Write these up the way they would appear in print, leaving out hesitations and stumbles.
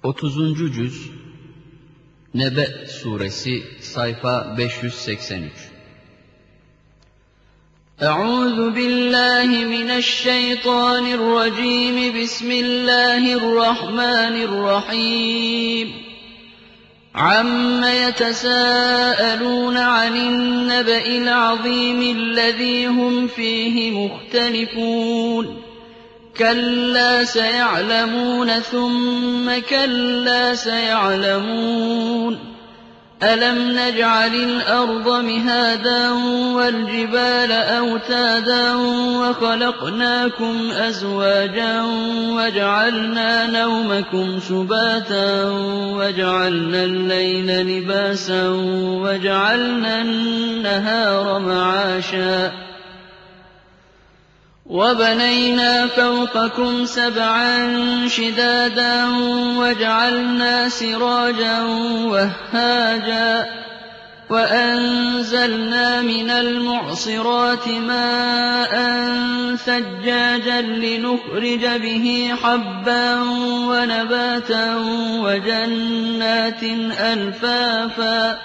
30. Cüz Nebe Suresi sayfa 583. Euzu billahi mineşşeytanirracim. Bismillahirrahmanirrahim. Amme yetesâelûne anin nebe'il azîmillezî hum fîhi muhtelifûn. كلا سيعلمون ثم كلا سيعلمون ألم نجعل الأرض مهادا والجبال أوتادا وخلقناكم أزواجا وجعلنا نومكم سباتا وجعلنا الليل لباسا وجعلنا النهار معاشا وبنينا فوقكم سبعا شدادا وجعلنا سراجا وهاجا وأنزلنا من المعصرات ماء ثجاجا لنخرج به حبا ونباتا وجنات ألفافا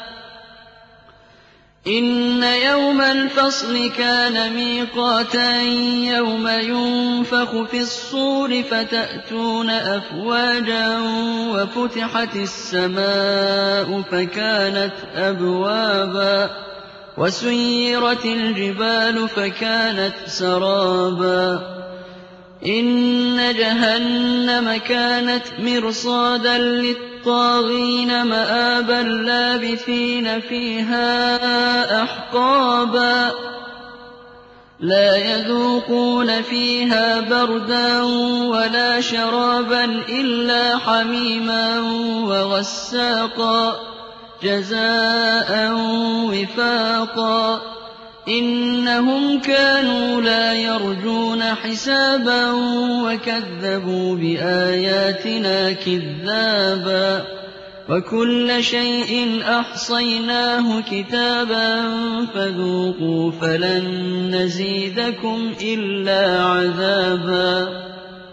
إن يوم الفصل كان ميقاتا يوم ينفخ في الصور فتأتون أفواجا وفتحت السماء فكانت أبوابا وسيرت الجبال فكانت سرابا إن جهنم كانت مرصادا للطاغين مآبا لابثين فيها أحقابا لا يذوقون فيها بردا ولا شرابا إلا حميما وغساقا جزاء وفاقا إنهم كانوا لا يرجون حسابا وكذبوا بآياتنا كذابا وكل شيء أحصيناه كتابا فذوقوا فلن نزيدكم إلا عذابا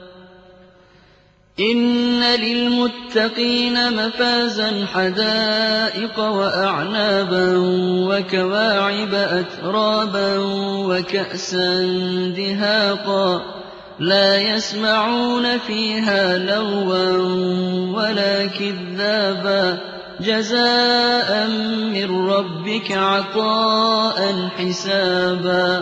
إن للمتقين مفازا حدائق وأعنابا وكواعب أترابا وكأسا دهاقا لا يسمعون فيها لغوا ولا كذابا جزاء من ربك عطاء حسابا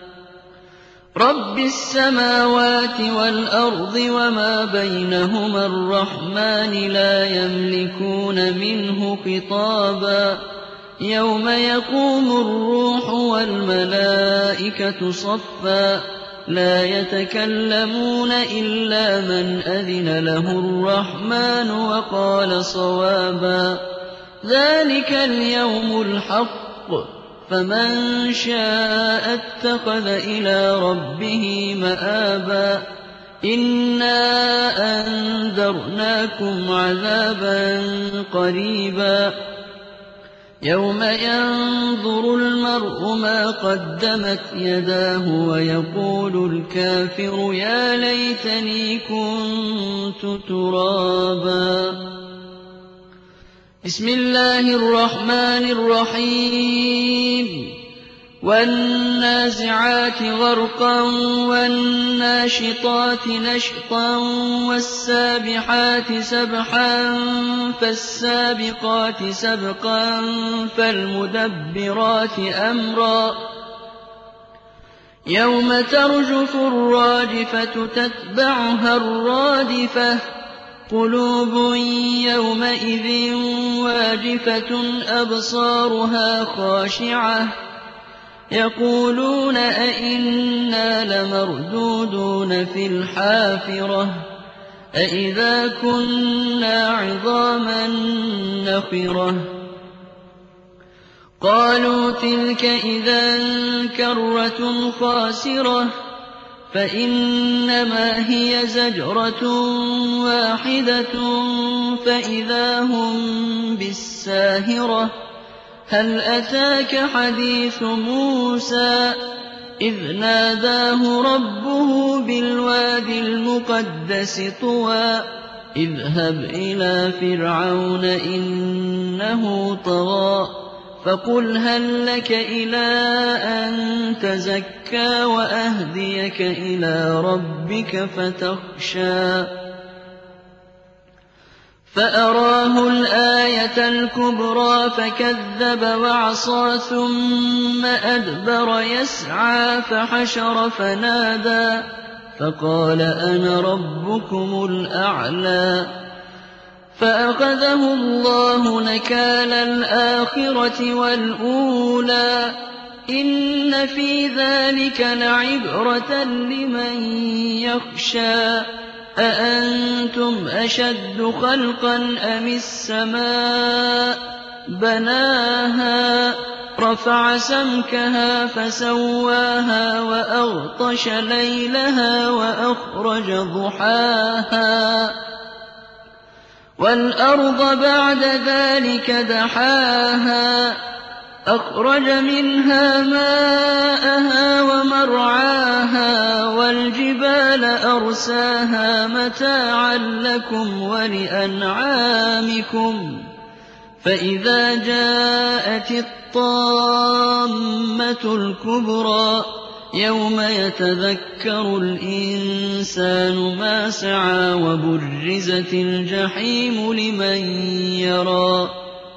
رب السماوات والأرض وما بينهما الرحمن لا يملكون منه خطابا يوم يقوم الروح والملائكة صفا لا يتكلمون إلا من أذن له الرحمن وقال صوابا ذلك اليوم الحق فمن شاء اتخذ إلى ربه مآبا إنا أنذرناكم عذابا قريبا يوم ينظر المرء ما قدمت يداه ويقول الكافر يا ليتني كنت ترابا بسم الله الرحمن الرحيم والنازعات غرقا والناشطات نشطا والسابحات سبحا فالسابقات سبقا فالمدبرات أمرا يوم ترجف الراجفة تتبعها الرادفة قلوب يومئذ واجفة أبصارها خاشعة يقولون أئنا لمردودون في الحافرة أئذا كنا عظاما نخرة قالوا تلك إذا كرة خاسرة فإنما هي زجرة واحدة فإذا هم بالساهرة هل أتاك حديث موسى إذ ناداه ربه بالوادي المقدس طوى اذهب إلى فرعون إنه طغى فقل هل لك إلى أن تزكى وأهديك إلى ربك فتخشى فأراه الآية الكبرى فكذب وعصى ثم أدبر يسعى فحشر فنادى فقال أنا ربكم الأعلى فأخذه الله نكال الآخرة والأولى إن في ذلك لعبرة لمن يخشى أأنتم أشد خلقا أم السماء بناها رفع سمكها فسواها وأغطش ليلها وأخرج ضحاها والأرض بعد ذلك دحاها أخرج منها ماءها ومرعاها والجبال أرساها متاعا لكم ولأنعامكم فإذا جاءت الطامة الكبرى يوم يتذكر الإنسان ما سعى وبرزت الجحيم لمن يرى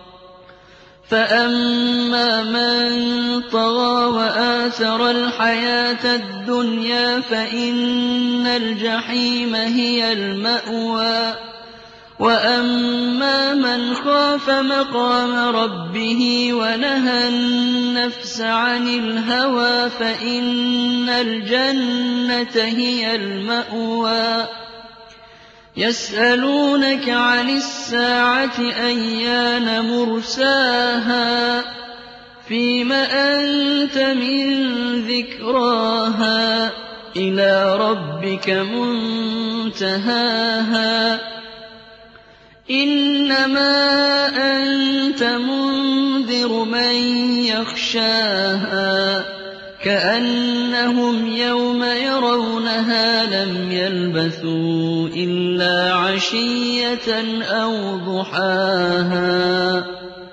فأما من طغى وآثر الحياة الدنيا فإن الجحيم هي المأوى وأما من خاف مقام ربه ونهى النفس عن الهوى فإن الجنة هي المأوى يسألونك عن الساعة أيان مرساها فيم أنت من ذكراها إلى ربك منتهاها إنما أنت منذر من يخشاها كأنهم يوم يرونها لم يلبثوا إلا عشية أو ضحاها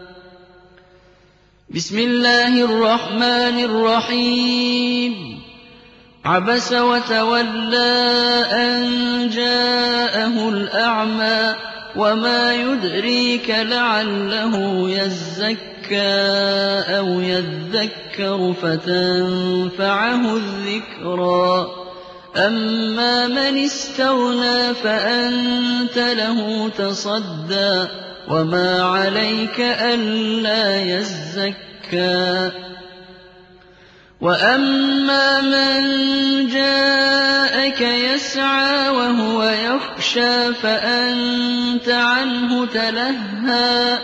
بسم الله الرحمن الرحيم عبس وتولى أن جاءه الأعمى وما يدريك لعله يزكى أو يذكر فتنفعه الذكرى أما من استغنى فأنت له تصدى وما عليك ألا يزكى وأما من جاءك يسعى وهو يخشى فأنت عنه تلهى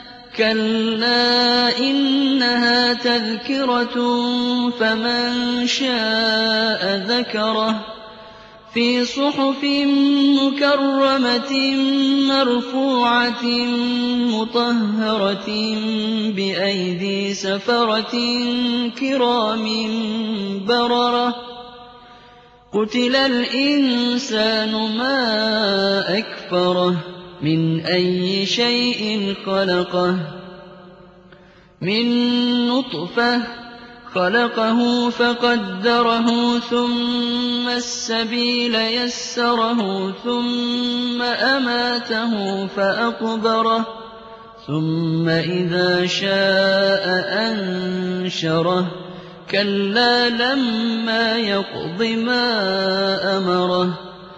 كلا إنها تذكرة فمن شاء ذكره في صحف مكرمة مرفوعة مطهرة بأيدي سفرة كرام بررة قتل الإنسان ما أكفره من أي شيء خلقه من نطفة خلقه فقدره ثم السبيل يسره ثم أماته فأقبره ثم إذا شاء أنشره كلا لما يقض ما أمره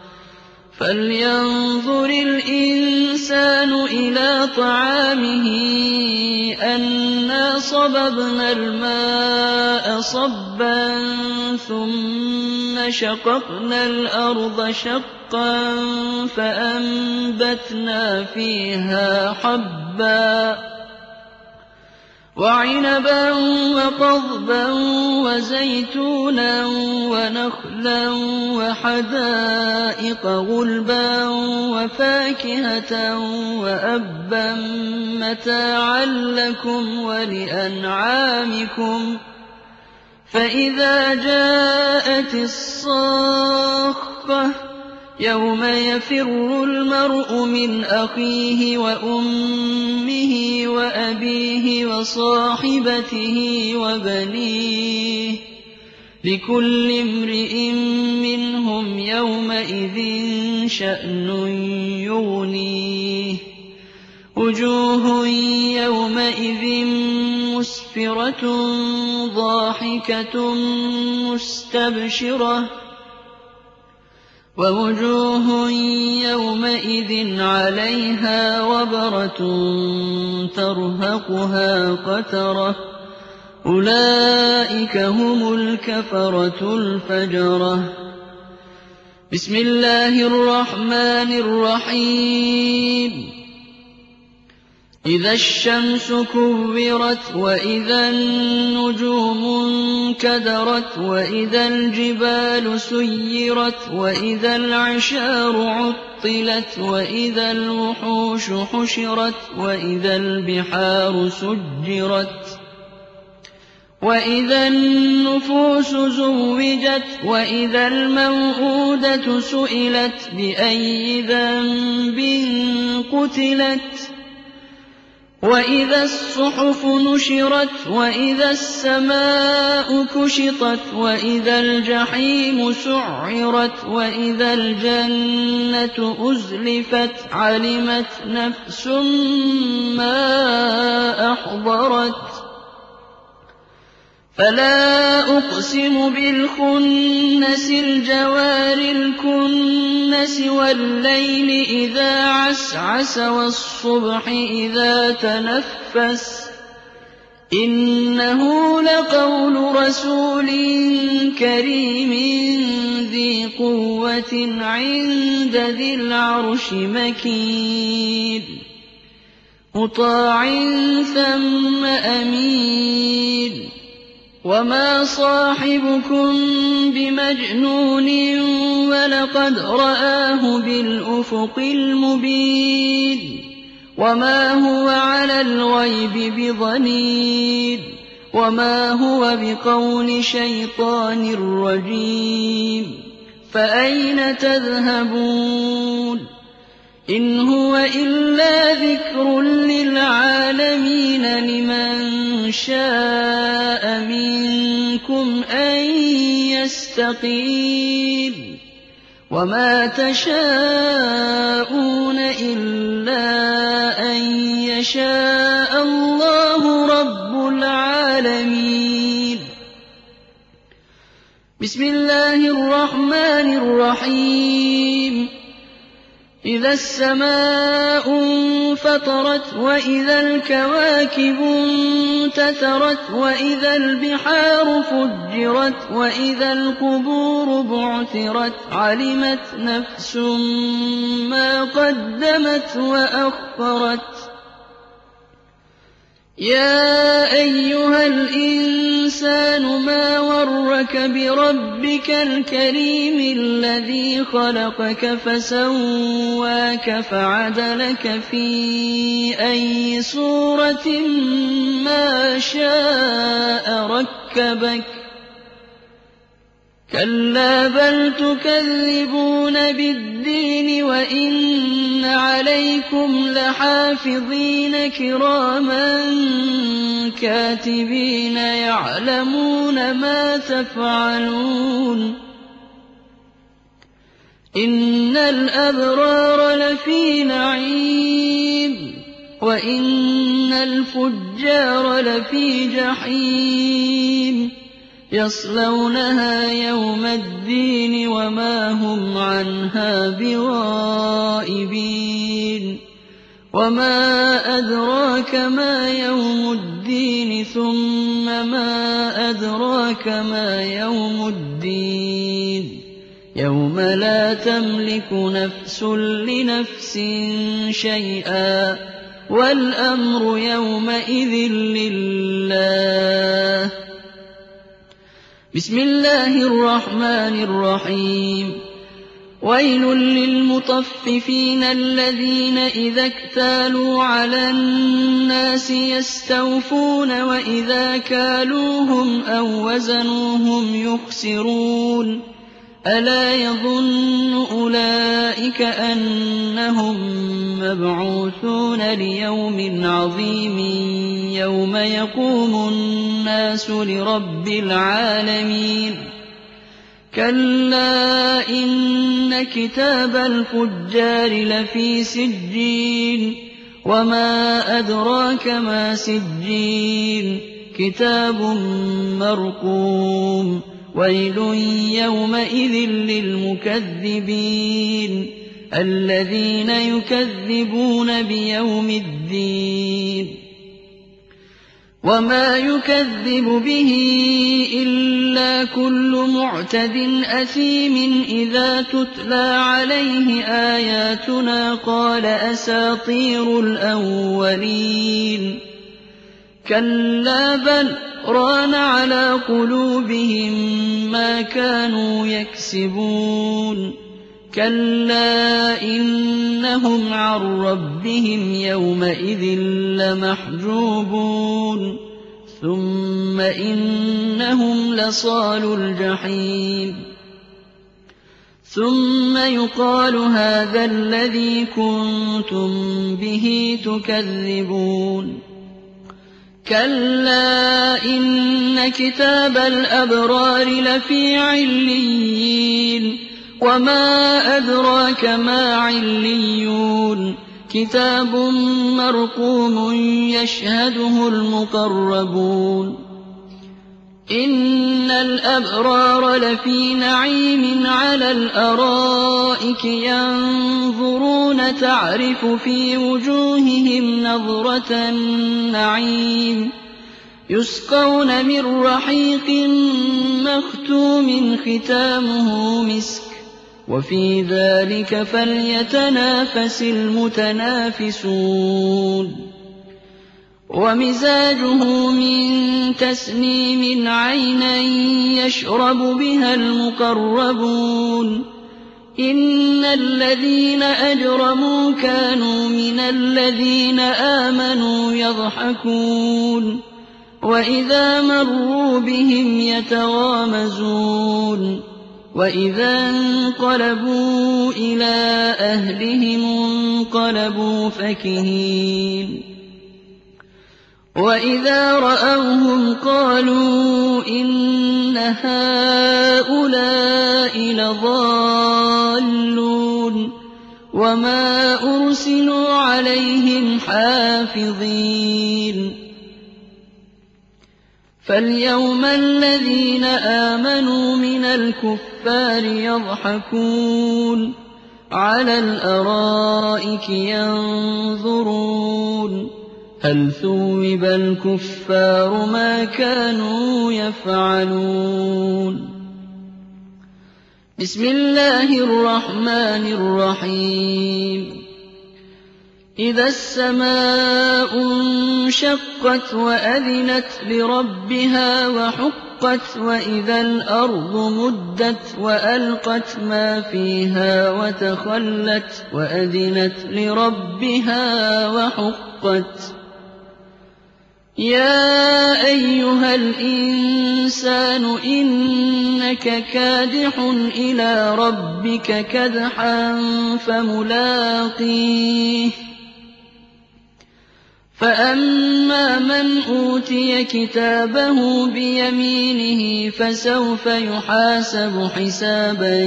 فلينظر الإنسان إلى طعامه أنا صببنا الماء صبا ثم شققنا الأرض شقا فأنبتنا فيها حبا وعنبا وقضبا وزيتونا ونخلا وحدائق غلبا وفاكهة وأبا متاعا لكم ولأنعامكم فإذا جاءت الصاخة يَوْمَ يَفِرُّ الْمَرْءُ مِنْ أَخِيهِ وَأُمِّهِ وَأَبِيهِ وَصَاحِبَتِهِ وَبَنِيهِ لِكُلِّ امْرِئٍ مِّنْهُمْ يَوْمَئِذٍ شَأْنٌ يُغْنِيهِ وُجُوهٌ يَوْمَئِذٍ مُّسْفِرَةٌ ضَاحِكَةٌ مُّسْتَبْشِرَةٌ وَوُجُوهٌ يَوْمَئِذٍ عَلَيْهَا غَبَرَةٌ تَرْهَقُهَا قَتَرَةٌ أُولَٰئِكَ هُمُ الْكَفَرَةُ الْفَجَرَةُ بسم الله الرحمن الرحيم إذا الشمس كورت وإذا النجوم انكدرت وإذا الجبال سيرت وإذا العشار عطلت وإذا الوحوش حشرت وإذا البحار سجرت وإذا النفوس زوجت وإذا الموءودة سئلت بأي ذنب قتلت وإذا الصحف نشرت وإذا السماء كشطت وإذا الجحيم سعرت وإذا الجنة أزلفت علمت نفس ما أحضرت فلا أقسم بالخنس الجوار الكنس والليل إذا عسعس والصبح إذا تنفس إنه لقول رسول كريم ذي قوة عند ذي العرش مكين مطاع ثم أمين وما صاحبكم بمجنون ولقد رآه بالأفق المبين وما هو على الغيب بضنين وما هو بقول شيطان رجيم فأين تذهبون إن هو إلا ذكر للعالمين لمن شاء منكم أن يستقيم وما تشاءون إلا أن يشاء الله رب العالمين بسم الله الرحمن الرحيم إذا السماء انفطرت وإذا الكواكب انتثرت وإذا البحار فجرت وإذا القبور بعثرت علمت نفس ما قدمت وأخرت يا أيها الإنسان ما غرك بربك الكريم الذي خلقك فسواك فعدلك في أي صورة ما شاء ركبك كلا بل تكذبون بالدين وإن عليكم لحافظين كراما كاتبين يعلمون ما تفعلون إن الأبرار لفي نعيم وإن الفجار لفي جحيم يصلونها يوم الدين وما هم عنها بغائبين وما أدراك ما يوم الدين ثم ما أدراك ما يوم الدين يوم لا تملك نفس لنفس شيئا والأمر يومئذ لله بسم الله الرحمن الرحيم ويل للمطففين الذين إذا اكتالوا على الناس يستوفون وإذا كالوهم أو وزنوهم يخسرون ألا يظن أولئك أنهم مبعوثون ليوم عظيم يوم يقوم الناس لرب العالمين كلا إن كتاب الفجار لفي سجين وما أدراك ما سجين كتاب مرقوم ويل يومئذ للمكذبين الذين يكذبون بيوم الدين وما يكذب به إلا كل معتد أثيم إذا تتلى عليه آياتنا قال أساطير الأولين كلا بل ران على قلوبهم ما كانوا يكسبون كلا إنهم عن ربهم يومئذ لمحجوبون ثم إنهم لصالو الجحيم ثم يقال هذا الذي كنتم به تكذبون كلا إن كتاب الأبرار لفي عليين وما أدراك ما عليون كتاب مرقوم يشهده المقربون إن الأبرار لفي نعيم على الأرائك ينظرون تعرف في وجوههم نظرة النعيم يسقون من رحيق مختوم ختامه مسك وفي ذلك فليتنافس المتنافسون ومزاجه من تسنيم عينا يشرب بها المقربون إن الذين أجرموا كانوا من الذين آمنوا يضحكون وإذا مروا بهم يتغامزون وإذا انقلبوا إلى أهلهم انقلبوا فكهين وإذا رأوهم قالوا إن هؤلاء لضالون وما أرسلوا عليهم حافظين فاليوم الذين آمنوا من الكفار يضحكون على الأرائك ينظرون هل ثوب الكفار ما كانوا يفعلون بسم الله الرحمن الرحيم إذا السماء انشقت وأذنت لربها وحقت وإذا الأرض مدت وألقت ما فيها وتخلت وأذنت لربها وحقت يا أيها الإنسان إنك كادح إلى ربك كدحا فملاقيه فأما من أوتي كتابه بيمينه فسوف يحاسب حسابا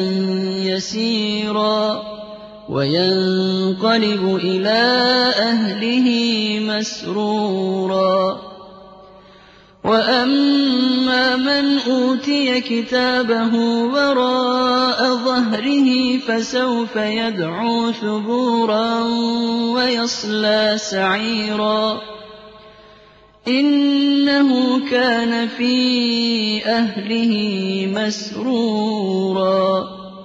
يسيرا وينقلب إلى أهله مسرورا وأما من أوتي كتابه وراء ظهره فسوف يدعو ثبورا ويصلى سعيرا إنه كان في أهله مسرورا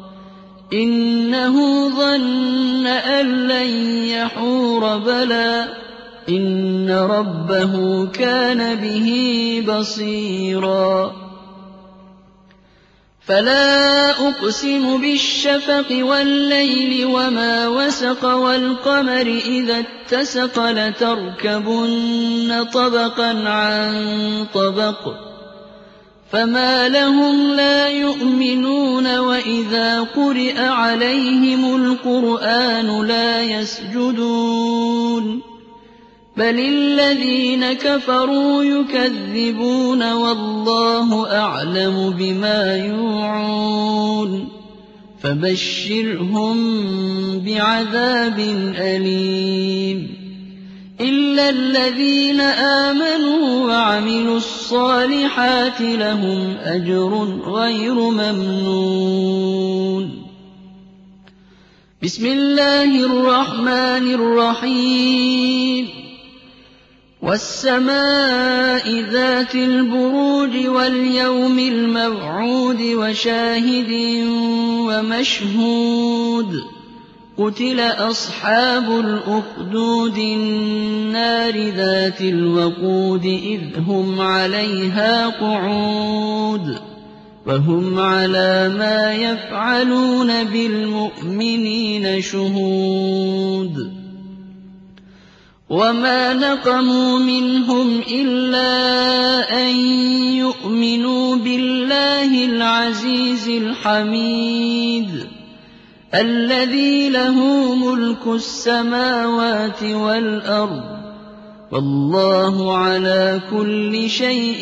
إنه ظن أن لن يحور بلى إن ربه كان به بصيرا فلا أقسم بالشفق والليل وما وسق والقمر إذا اتسق لتركبن طبقا عن طبق فما لهم لا يؤمنون وإذا قرئ عليهم القرآن لا يسجدون بل الذين كفروا يكذبون والله أعلم بما يوعون فبشرهم بعذاب أليم إلا الذين آمنوا وعملوا الصالحات لهم أجر غير ممنون. بسم الله الرحمن الرحيم. والسماء ذات البروج واليوم الموعود وشاهد ومشهود قتل أصحاب الأخدود النار ذات الوقود إذ هم عليها قعود وهم على ما يفعلون بالمؤمنين شهود وما نقموا منهم إلا أن يؤمنوا بالله العزيز الحميد الذي له ملك السماوات والأرض والله على كل شيء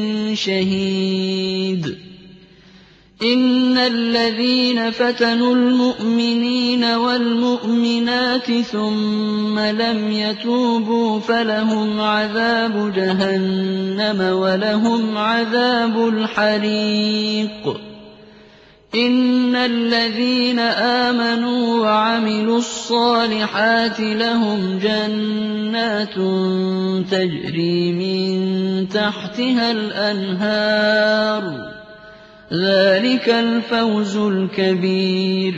شهيد. إن الذين فتنوا المؤمنين والمؤمنات ثم لم يتوبوا فلهم عذاب جهنم ولهم عذاب الحريق. إن الذين آمنوا وعملوا الصالحات لهم جنات تجري من تحتها الأنهار ذلك الفوز الكبير.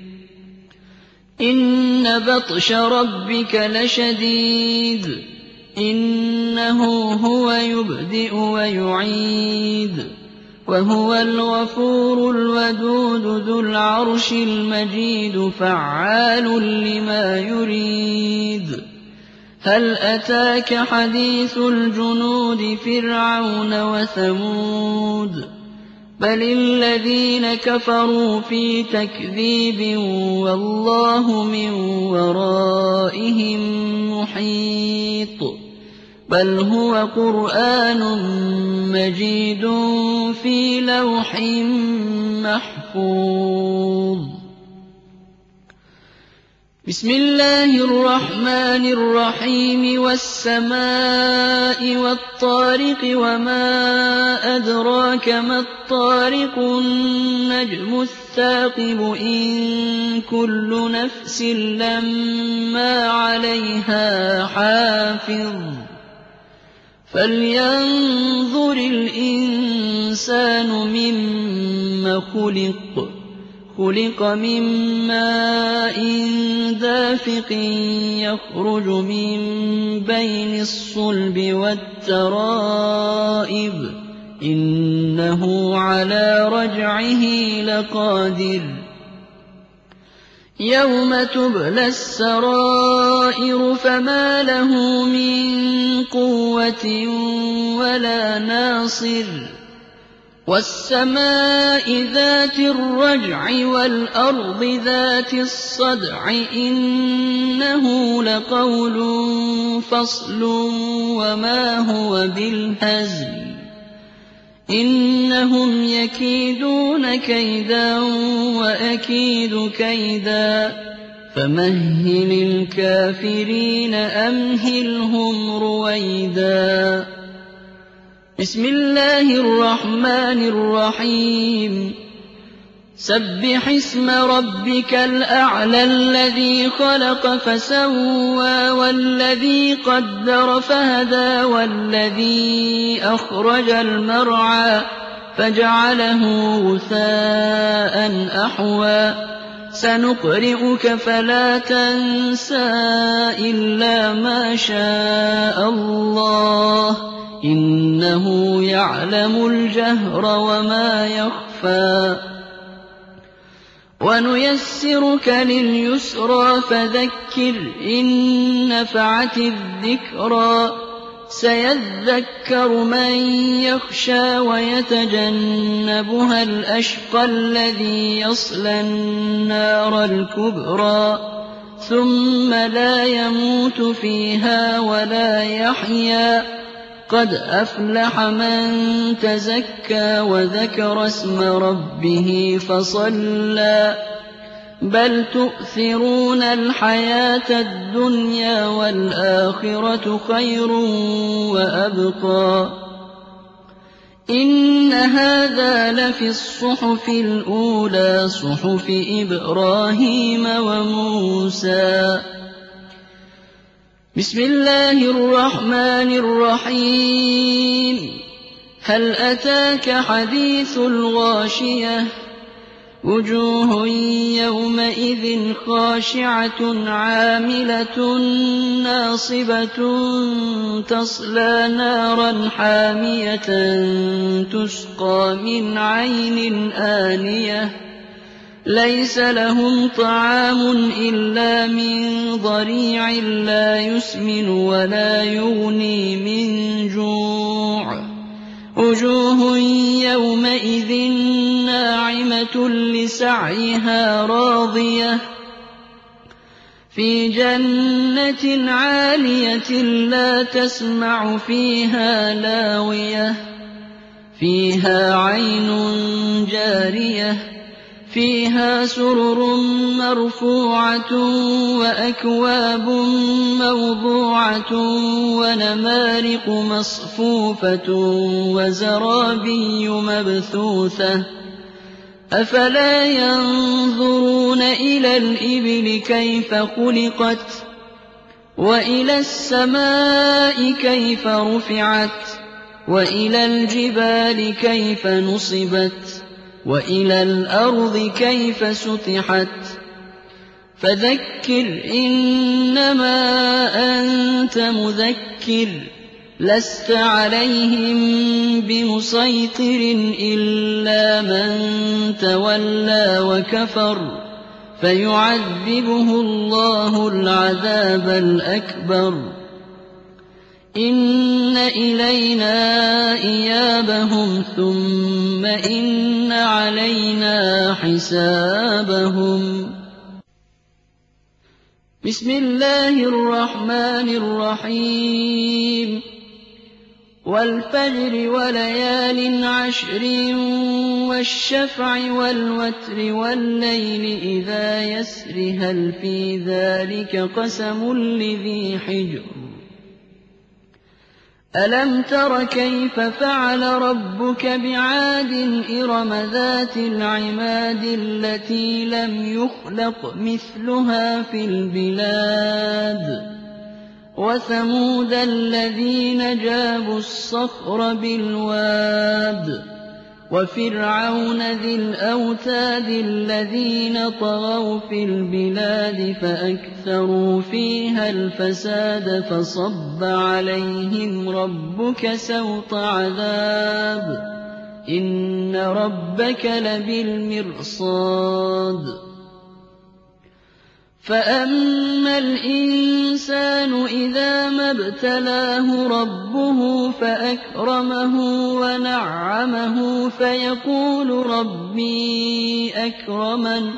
إن بطش ربك لشديد إنه هو يبدئ ويعيد وهو الغفور الودود ذو العرش المجيد فعال لما يريد. هل أتاك حديث الجنود فرعون وثمود بل الذين كفروا في تكذيب والله من ورائهم محيط بل هو قرآن مجيد في لوح محفوظ. بسم الله الرحمن الرحيم. والسماء والطارق وما أدراك ما الطارق النجم الثاقب إن كل نفس لما عليها حافظ فلينظر الإنسان مما خلق من ماء دافق يخرج من بين الصلب والترائب إنه على رجعه لقادر. يوم تبلى السرائر فما له من قوة ولا ناصر. والسماء ذات الرجع والأرض ذات الصدع إنه لقول فصل وما هو بالهزل. إنهم يكيدون كيدا وأكيد كيدا فمهل الكافرين أمهلهم رويدا. بسم الله الرحمن الرحيم. سبح اسم ربك الأعلى الذي خلق فسوى والذي قدر فهدى والذي أخرج المرعى فجعله غثاء أحوى. سنقرئك فلا تنسى إلا ما شاء الله إنه يعلم الجهر وما يخفى. ونيسرك لليسرى فذكر إن نفعت الذكرى سيذكر من يخشى ويتجنبها الأشقى الذي يصلى النار الكبرى ثم لا يموت فيها ولا يحيا قد أفلح من تزكى وذكر اسم ربه فصلى بل تؤثرون الحياة الدنيا والآخرة خير وأبقى إن هذا لفي الصحف الأولى صحف إبراهيم وموسى بسم الله الرحمن الرحيم هل أتاك حديث الغاشية وجوه يومئذ خاشعة عاملة ناصبة تصلى نارا حامية تسقى من عين آنية ليس لهم طعام إلا من ضريع لا يسمن ولا يغني من جوع وجوه يومئذ ناعمة لسعيها راضية في جنة عالية لا تسمع فيها لاغية فيها عين جارية فيها سرر مرفوعة وأكواب موضوعة ونمارق مصفوفة وزرابي مبثوثة أفلا ينظرون إلى الإبل كيف خلقت وإلى السماء كيف رفعت وإلى الجبال كيف نصبت وإلى الأرض كيف سطحت فذكر إنما أنت مذكر لست عليهم بمسيطر إلا من تولى وكفر فيعذبه الله العذاب الأكبر إن إلينا إيابهم ثم إن علينا حسابهم بسم الله الرحمن الرحيم والفجر وليال عشر والشفع والوتر والليل إذا يسر هل في ذلك قسم لذي حجر ألم تر كيف فعل ربك بعاد إرم ذات العماد التي لم يخلق مثلها في البلاد وثمود الذين جابوا الصخر بالواد وفرعون ذي الأوتاد الذين طغوا في البلاد فأكثروا فيها الفساد فصب عليهم ربك سوط عذاب إن ربك لبالمرصاد فأما الإنسان إذا ما ابتلاه ربه فأكرمه ونعمه فيقول ربي أكرمن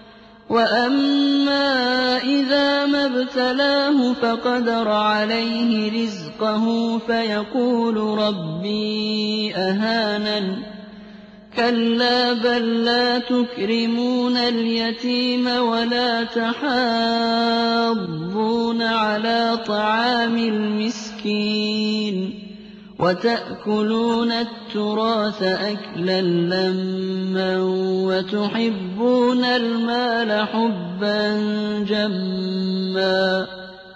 وأما إذا ما ابتلاه فقدر عليه رزقه فيقول ربي أهانن كلا بل لا تكرمون اليتيم ولا تحاضون على طعام المسكين وتأكلون التراث أكلا لما وتحبون المال حبا جما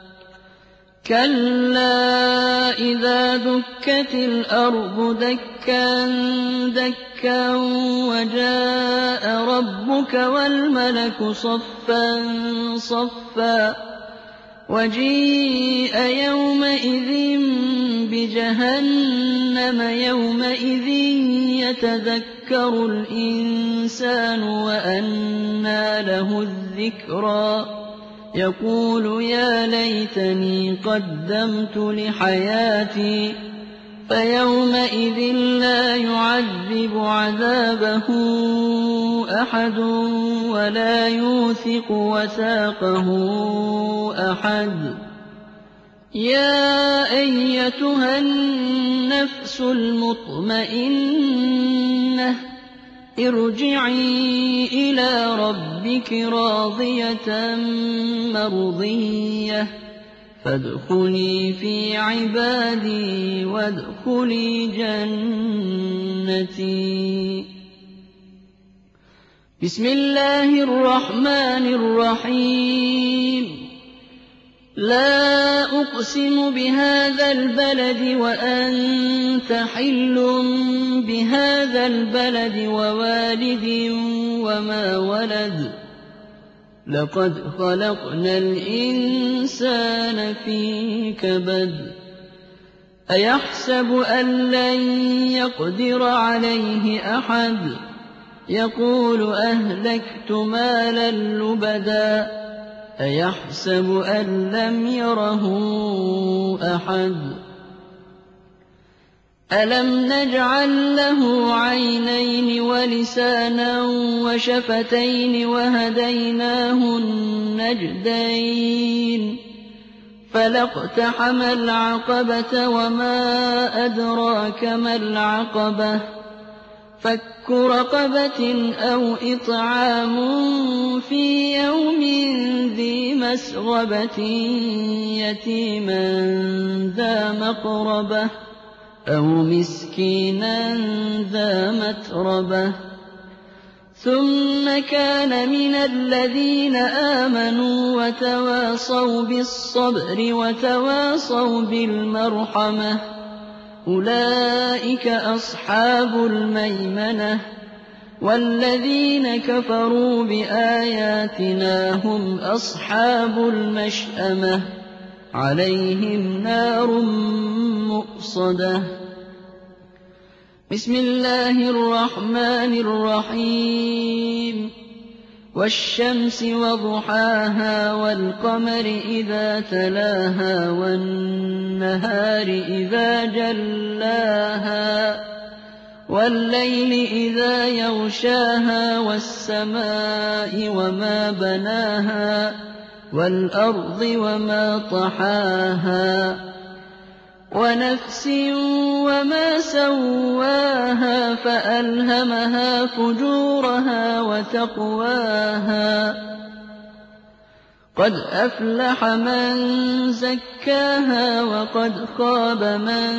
كلا إذا دكت الأرض دكا دكا وجاء ربك والملك صفا صفا وجيء يومئذ بجهنم يومئذ يتذكر الإنسان وأنى له الذكرى يقول يا ليتني قدمت لحياتي فيومئذ لا يعذب عذابه أحد ولا يوثق وثاقه أحد. يا أيتها النفس المطمئنة ارجعي إلى ربك راضية مرضية فادخلي في عبادي وادخلي جنتي. بسم الله الرحمن الرحيم. لا أقسم بهذا البلد وأنت حل بهذا البلد ووالد وما ولد لقد خلقنا الإنسان في كبد. أيحسب أن لن يقدر عليه أحد يقول أهلكت مالا لبدا أيحسب أن لم يره أحد ألم نجعل له عينين ولسانا وشفتين وهديناه النجدين فلاقتحم العقبة وما أدراك ما العقبة فك رقبة أو إطعام في يوم ذي مسغبة يتيما ذا مقربة أو مسكينا ذا متربة ثم كان من الذين آمنوا وتواصوا بالصبر وتواصوا بالمرحمة أولئك أصحاب الميمنة والذين كفروا بآياتنا هم أصحاب المشأمة عليهم نار مؤصدة. بسم الله الرحمن الرحيم. والشمس وضحاها والقمر إذا تلاها والنهار إذا جلاها والليل إذا يغشاها والسماء وما بناها والأرض وما طحاها ونفس وما سواها فألهمها فجورها وتقواها قد أفلح من زكاها وقد خاب من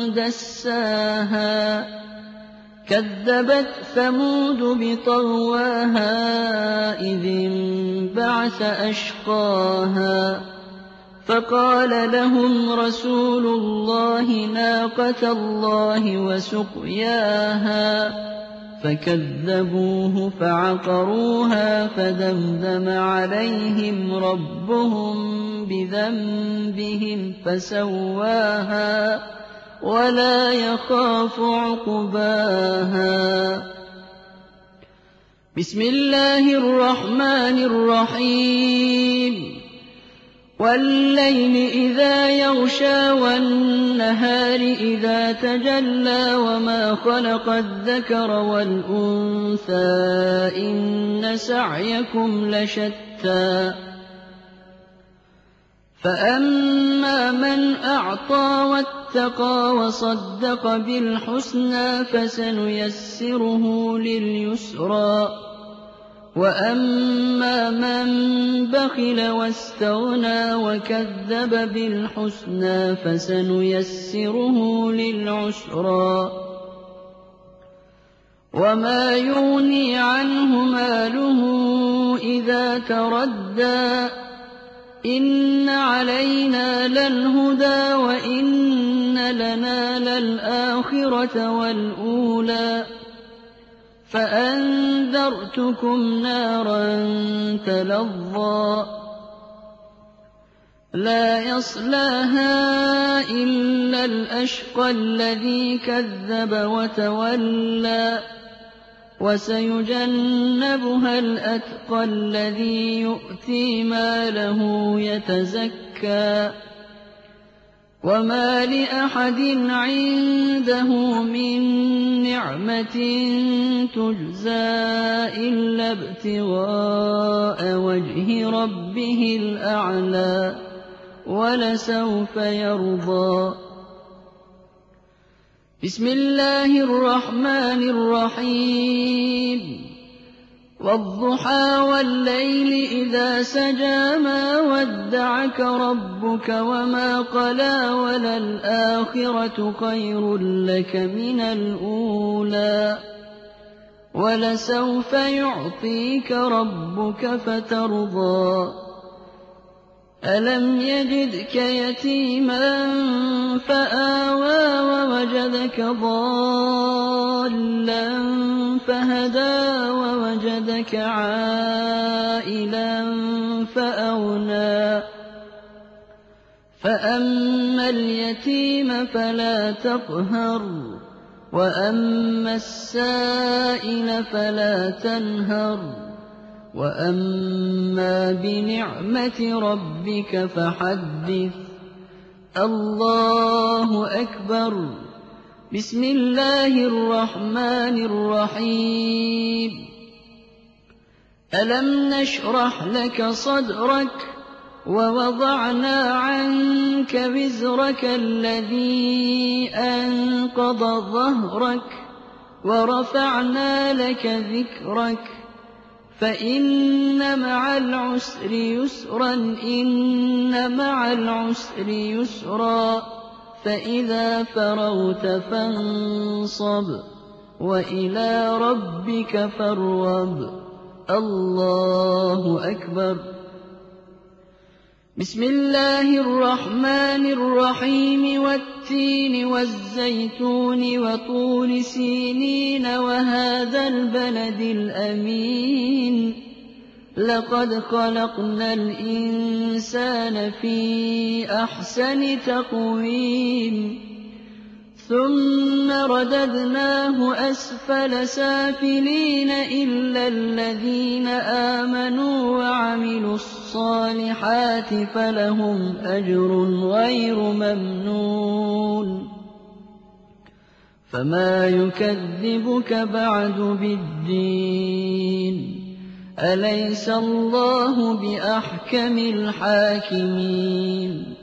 دساها كذبت ثمود بطغواها إذ انبعث أشقاها فقال لهم رسول الله ناقة الله وسقياها فكذبوه فعقروها فدمدم عليهم ربهم بذنبهم فسواها ولا يخاف عقباها. بسم الله الرحمن الرحيم. والليل إذا يغشى والنهار إذا تجلى وما خلق الذكر والأنثى إن سعيكم لشتى فأما من أعطى واتقى وصدق بالحسنى فسنيسره لليسرى وأما من بخل واستغنى وكذب بالحسنى فسنيسره للعسرى وما يغني عنه ماله إذا تردى إن علينا للهدى وإن لنا للآخرة والأولى فأنذرتكم نارا تلظى لا يصلاها إلا الأشقى الذي كذب وتولى وسيجنبها الأتقى الذي يؤتي ماله يتزكى وما لأحد عنده من نعمة تجزى إلا ابتغاء وجه ربه الأعلى ولسوف يرضى. بسم الله الرحمن الرحيم والضحى والليل إذا سجى ما ودعك ربك وما قلى وللآخرة خير لك من الأولى ولسوف يعطيك ربك فترضى. ألم يجدك يتيما فآوى ووجدك ضالا فهدى ووجدك عائلا فأغنى فأما اليتيم فلا تقهر وأما السائل فلا تنهر وأما بنعمة ربك فحدث. الله أكبر. بسم الله الرحمن الرحيم ألم نشرح لك صدرك ووضعنا عنك وزرك الذي أنقض ظهرك ورفعنا لك ذكرك فإن مع العسر يسرا إن مع العسر يسرا فإذا فرغت فانصب وإلى ربك فارغب. الله أكبر. بسم الله الرحمن الرحيم والتين والزيتون وطور سينين وهذا البلد الأمين لقد خلقنا الإنسان في أحسن تقويم ثم رددناه أسفل سافلين إلا الذين آمنوا وعملوا الصالحات فلهم أجر غير ممنون. فما يكذبك بعد بالدين أليس الله بأحكم الحاكمين.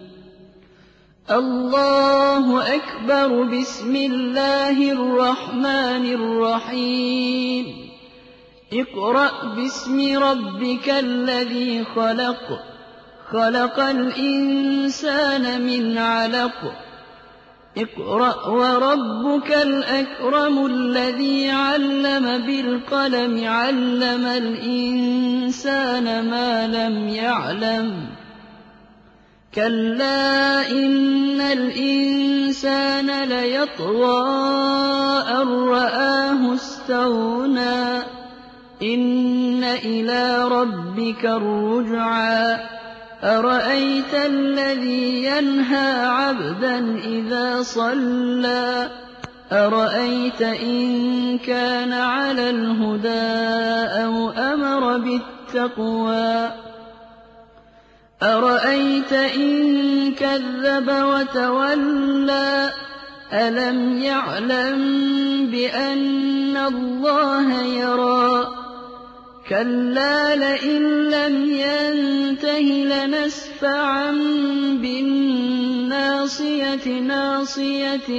الله أكبر. بسم الله الرحمن الرحيم اقرأ باسم ربك الذي خلق خلق الإنسان من علق اقرأ وربك الأكرم الذي علم بالقلم علم الإنسان ما لم يعلم كلا إن الإنسان ليطغى أن رآه استغنى إن إلى ربك الرجعى أرأيت الذي ينهى عبدا إذا صلى أرأيت إن كان على الهدى أو أمر بالتقوى أرأيت إن كذب وتولى ألم يعلم بأن الله يرى كلا لئن لم ينته لنسفعا بالناصية ناصية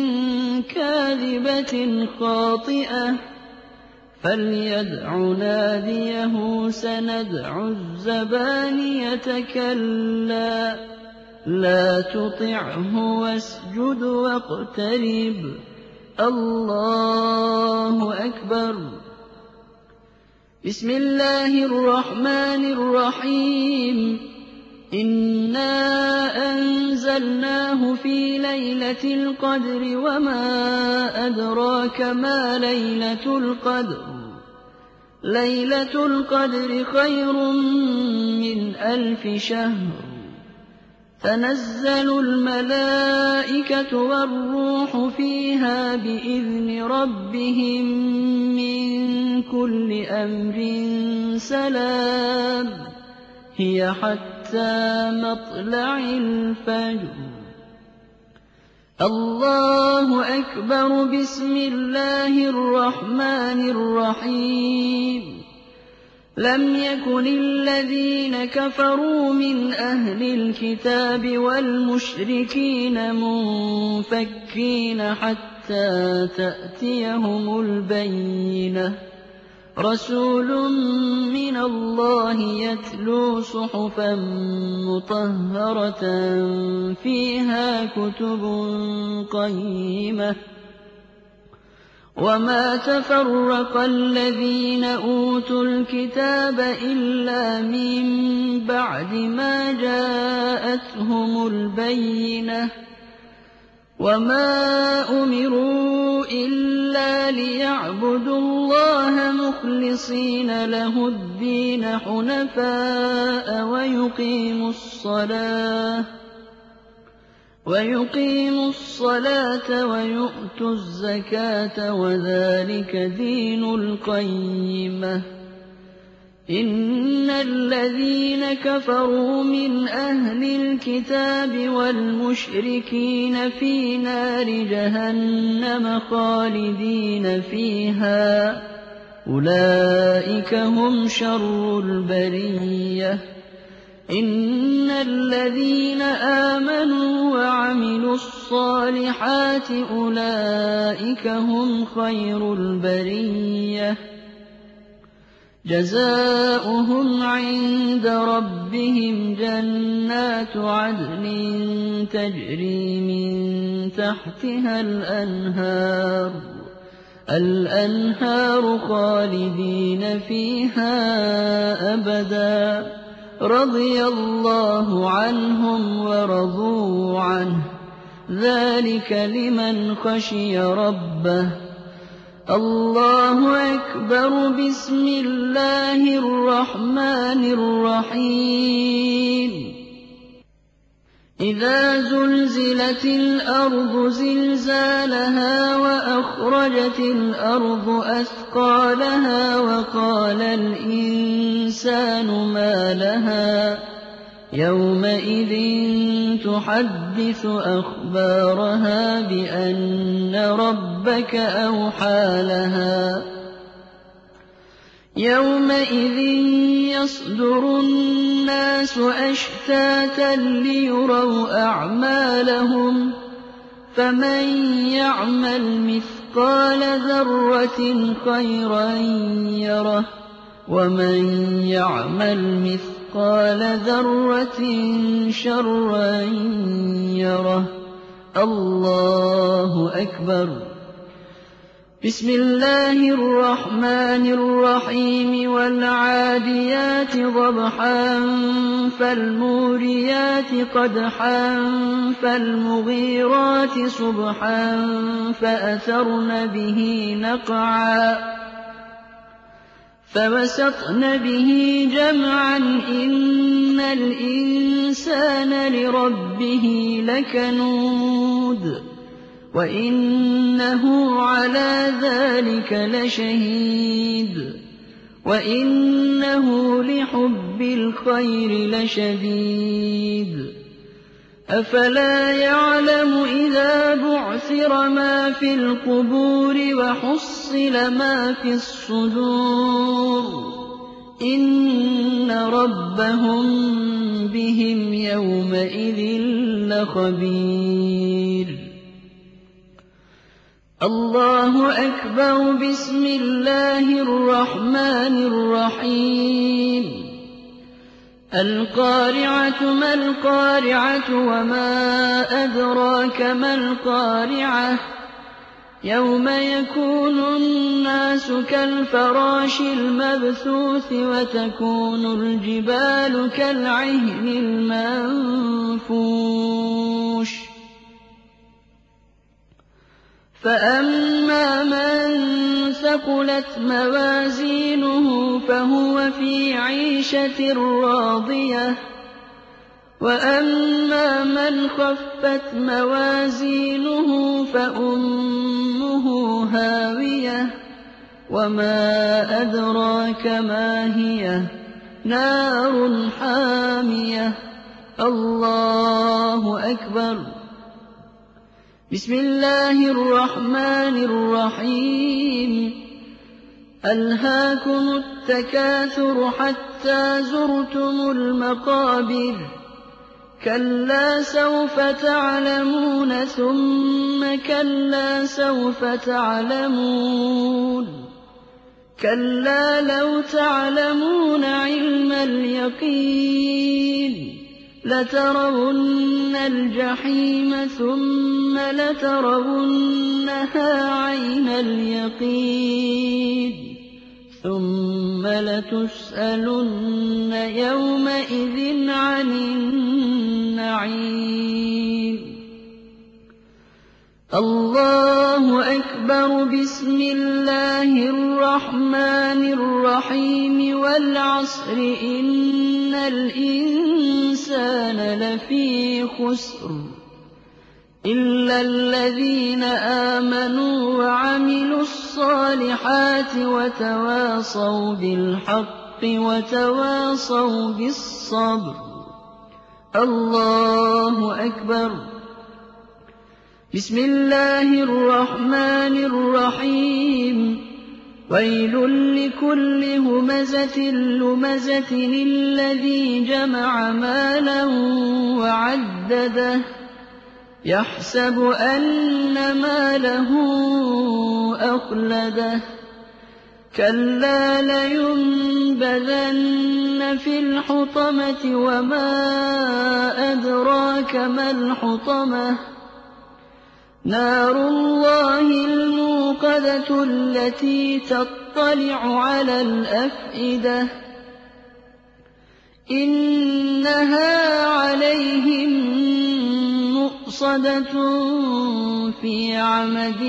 كاذبة خاطئة فليدع ناديه سندع الزبانية كلا لا تطعه واسجد واقترب. الله أكبر. بسم الله الرحمن الرحيم إنا أنزلناه في ليلة القدر وما أدراك ما ليلة القدر ليلة القدر خير من 1000 شهر تنزل الملائكة والروح فيها بإذن ربهم من كل أمر سلام هي حتى مطلع الفجر. الله أكبر. بسم الله الرحمن الرحيم. لم يكن الذين كفروا من أهل الكتاب والمشركين منفكين حتى تأتيهم البينة. رسول من الله يتلو صحفا مطهرة فيها كتب قيمة. وما تفرق الذين أوتوا الكتاب إلا من بعد ما جاءتهم البينة. وما أمروا إلا ليعبدوا الله مخلصين له الدين حنفاء ويقيموا الصلاة ويؤتوا الزكاة وذلك دين القيمة. إن الذين كفروا من أهل الكتاب والمشركين في نار جهنم خالدين فيها أولئك هم شر البرية. إن الذين آمنوا وعملوا الصالحات أولئك هم خير البرية. جزاؤهم عند ربهم جنات عدن تجري من تحتها الأنهار خالدين فيها أبدا. رضي الله عنهم ورضوا عنه ذلك لمن خشي ربه. الله أكبر. بسم الله الرحمن الرحيم. إذا زلزلت الأرض زلزالها وأخرجت الأرض أثقالها وقال الإنسان ما لها يومئذ تحدث أخبارها بأن ربك أوحى لها. يومئذ يصدر الناس أشتاتا ليروا أعمالهم فمن يعمل مثقال ذرة خيرا يره ومن يعمل مثقال ذرة شرا يره. الله أكبر. بسم الله الرحمن الرحيم. والعاديات ضبحا فالموريات قدحا فالمغيرات صبحا فأثرن به نقعا فوسطن به جمعا. إن الإنسان لربه لكنود وإنه على ذلك لشهيد وإنه لحب الخير لشديد. أفلا يعلم إذا بعثر ما في القبور وحصل ما في الصدور إن ربهم بهم يومئذ لخبير. الله أكبر. بسم الله الرحمن الرحيم. القارعة ما القارعة وما أدراك ما القارعة. يوم يكون الناس كالفراش المبثوث وتكون الجبال كالعهن المنفوش. فأما من ثقلت موازينه فهو في عيشة راضية وأما فَأَمَّا مَنْ خَفَّتْ مَوَازِينُهُ فَأُمُّهُ هَاوِيَةٌ وَمَا أَدْرَاكَ مَا هِيَهْ نَارٌ حَامِيَةٌ الله أكبر. بسم الله الرحمن الرحيم. ألهاكم التكاثر حتى زرتم المقابر كلا سوف تعلمون ثم كلا سوف تعلمون كلا لو تعلمون علم اليقين لترون الجحيم ثم لترونها عين اليقين ثم لتسألن يومئذ عن النعيم. الله أكبر. بسم الله الرحمن الرحيم. والعصر إن الإنسان لفي خسر إلا الذين آمنوا وعملوا الصالحات وتواصوا بالحق وتواصوا بالصبر. الله أكبر. بسم الله الرحمن الرحيم. ويل لكل همزة لمزة الذي جمع مالا وعدده يحسب أن ماله أخلده كلا لينبذن في الحطمة وما أدراك ما الحطمة نار الله الموقدة التي تطلع على الأفئدة إنها عليهم مؤصدة في عمد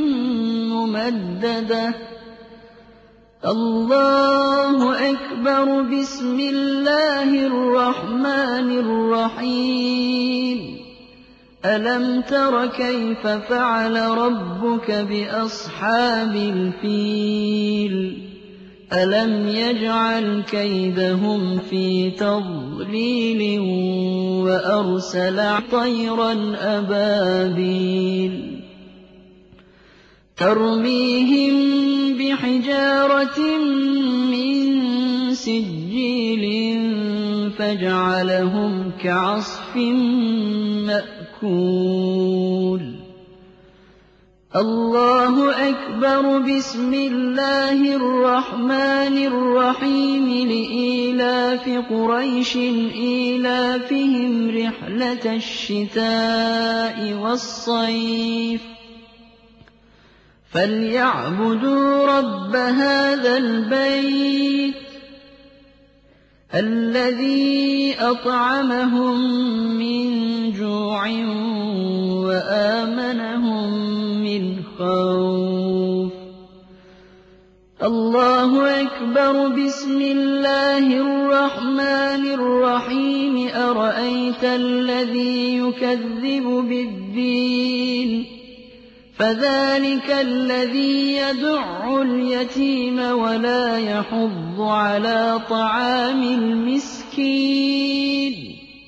ممددة. الله أكبر. بسم الله الرحمن الرحيم. ألم تر كيف فعل ربك بأصحاب الفيل ألم يجعل كيدهم في تضليل وأرسل طيرا أبابيل ترميهم بحجارة من سجيل فجعلهم كعصف مأكول. الله أكبر. بسم الله الرحمن الرحيم. لإيلاف قريش إيلافهم رحلة الشتاء والصيف فليعبدوا رب هذا البيت الذي أطعمهم من جوع وآمنهم من خوف. الله أكبر. بسم الله الرحمن الرحيم. أرأيت الذي يكذب بالدين فذلك الذي يدع اليتيم ولا يحض على طعام المسكين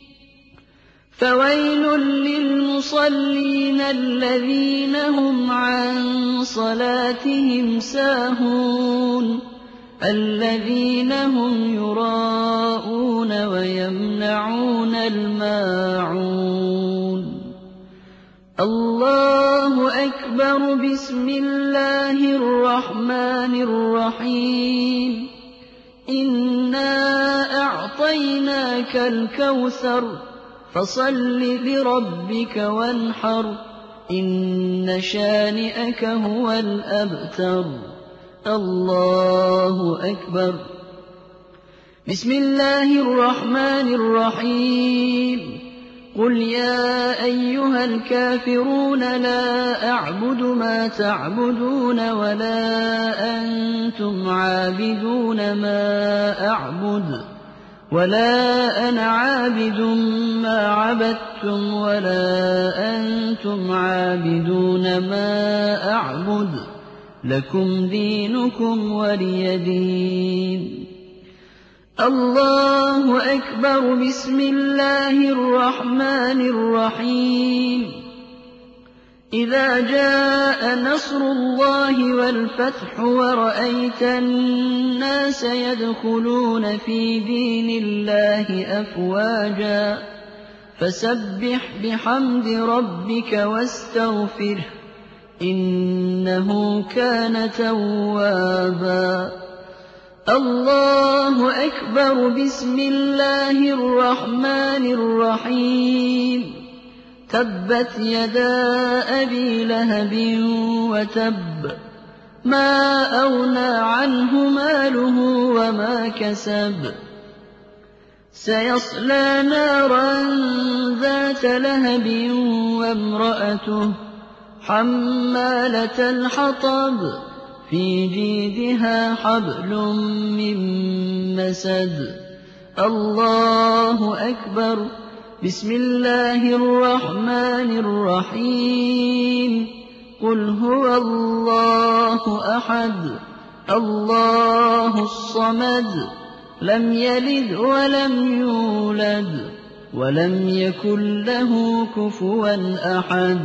فويل للمصلين الذين هم عن صلاتهم ساهون الذين هم يراءون ويمنعون الماعون. الله أكبر. بسم الله الرحمن الرحيم. إنا أعطيناك الكوثر فصل لربك وانحر إن شانئك هو الأبتر. الله أكبر. بسم الله الرحمن الرحيم. قل يا أيها الكافرون لا أعبد ما تعبدون ولا أنتم عابدون ما أعبد ولا أنا عابد ما عبدتم ولا أنتم عابدون ما أعبد لكم دينكم ولي دين. الله أكبر. بسم الله الرحمن الرحيم. إذا جاء نصر الله والفتح ورأيت الناس يدخلون في دين الله أفواجا فسبح بحمد ربك واستغفره إنه كان توابا. الله أكبر. بسم الله الرحمن الرحيم. تبت يدا أبي لهب وتب ما أغنى عنه ماله وما كسب سيصلى نارا ذات لهب وامرأته حمالة الحطب في جيدها حبل من مسد. الله أكبر. بسم الله الرحمن الرحيم. قل هو الله أحد الله الصمد لم يلد ولم يولد ولم يكن له كفوا أحد.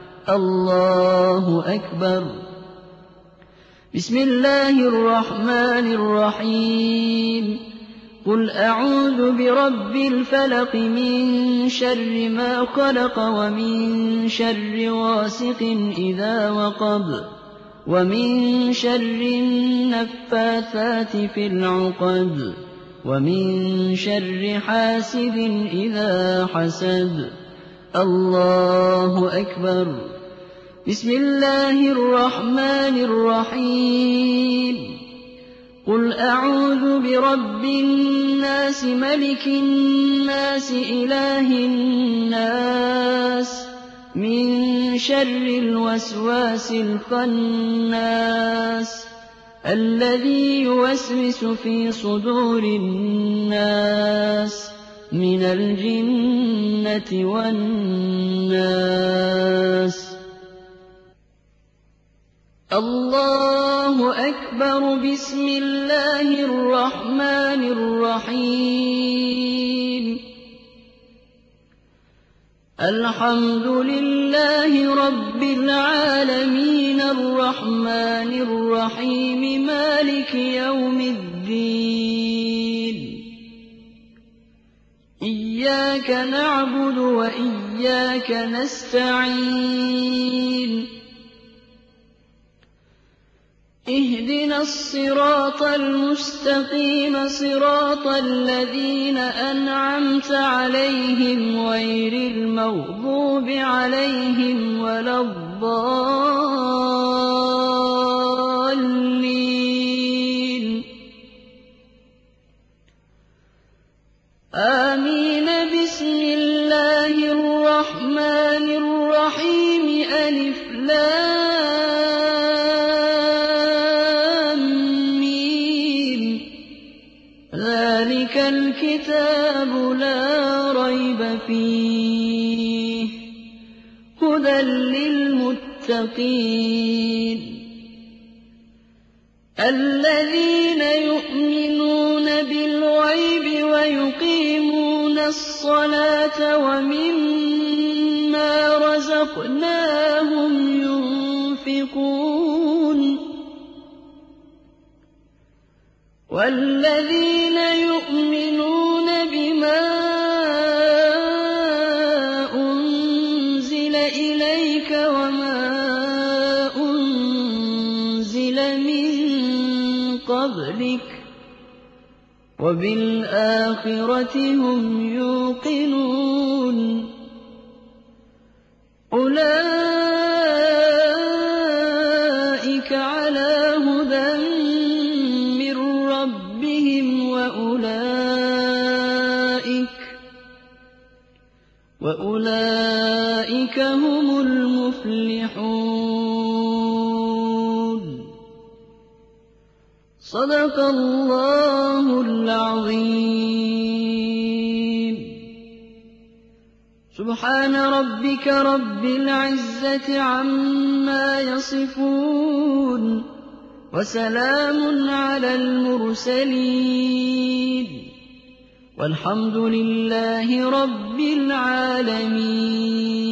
الله أكبر. بسم الله الرحمن الرحيم. قل أعوذ برب الفلق من شر ما خلق ومن شر غاسق إذا وقب ومن شر النفاثات في العقد ومن شر حاسد إذا حسد. الله أكبر. بسم الله الرحمن الرحيم. قل أعوذ برب الناس ملك الناس إله الناس من شر الوسواس الخناس الذي يوسوس في صدور الناس من الجنة والناس. الله أكبر. بسم الله الرحمن الرحيم. الحمد لله رب العالمين الرحمن الرحيم مالك يوم الدين. إياك نعبد وإياك نستعين. اهدنا الصراط المستقيم صراط الذين أنعمت عليهم غير المغضوب عليهم ولا الضالين. آمين. بسم الله الرحمن الرحيم. ألف لام ذلك الكتاب لا ريب فيه هدى للمتقين الذين يؤمنون بالغيب ويقيمون الصلاة ومما رزقناهم ينفقون والذين يؤمنون بما أنزل إليك وما أنزل من قبلك وبالآخرة هم يوقنون أولئك على هدى من ربهم وأولئك هم المفلحون. صدق الله العظيم. سبحان ربك رب العزة عما يصفون وسلام على المرسلين والحمد لله رب العالمين.